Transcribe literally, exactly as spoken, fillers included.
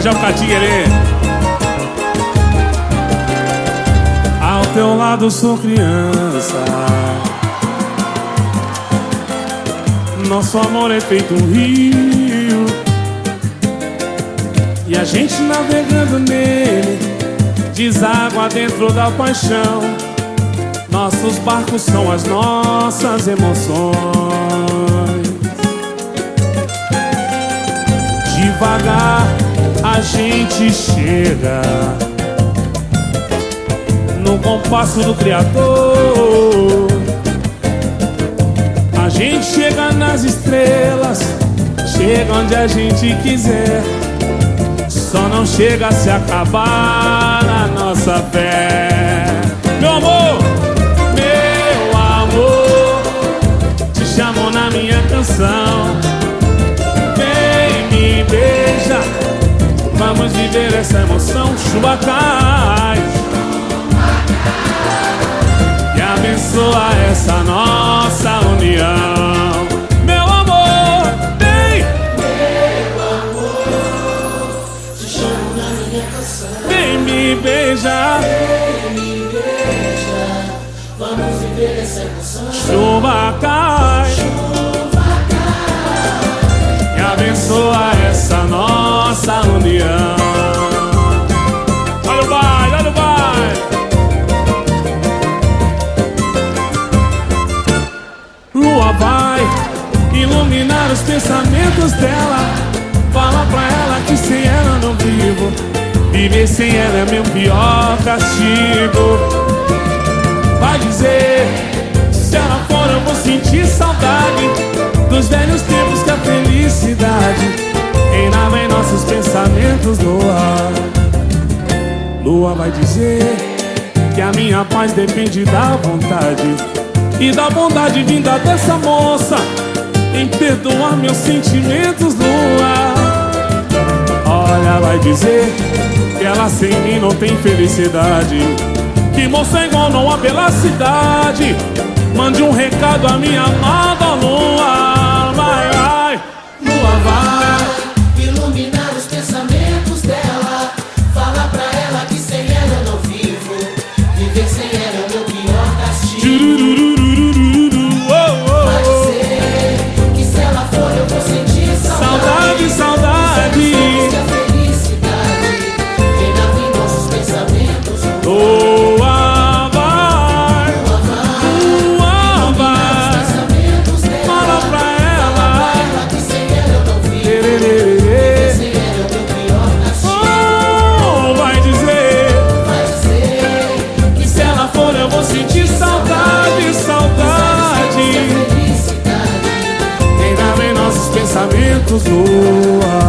Beijão pra Tigre. Ao teu lado sou criança, nosso amor é feito um rio, e a gente navegando nele deságua dentro da paixão. Nossos barcos são as nossas emoções. Devagar a gente chega no compasso do Criador. A gente chega nas estrelas, chega onde a gente quiser. Só não chega se acabar a nossa fé. Meu amor, meu amor, te chamo na minha canção. Vem me beija, vamos viver essa emoção. Chuva cai e abençoa essa nossa união. Meu amor, vem, meu amor, te chamo na minha canção. Vem me beijar, vem me beija, vamos viver essa emoção. Chuva cai, chuva cai e abençoa essa nossa união. Olha o baile, olha o baile. Lua vai iluminar os pensamentos dela. Fala pra ela que sem ela não vivo. Viver sem ela é meu pior castigo. Vai dizer, se ela for eu vou sentir saudade dos velhos tempos que a felicidade reinava em nossos pensamentos. Lua, Lua vai dizer que a minha paz depende da vontade e da bondade vinda dessa moça em perdoar meus sentimentos. Lua, olha, vai dizer que ela sem mim não tem felicidade, que moça igual não há pela cidade. Mande um recado à minha amada Lua. Vai, vai, Lua vai iluminar os pensamentos dela. Fala pra ela que sem ela eu não vivo. Viver sem ela é o meu pior castigo. Vai dizer que se ela for eu vou sentir saudade. Saudade, saudade. Que a felicidade reinava em nossos pensamentos. Lua vai, Lua vai, fala pra ela que sem ela eu não vivo. Viver sem ela é o meu pior castigo. oh, vai dizer, Vai dizer que se ela for eu vou sentir saudade, saudade. felicidade Reinava em nossos pensamentos. Lua.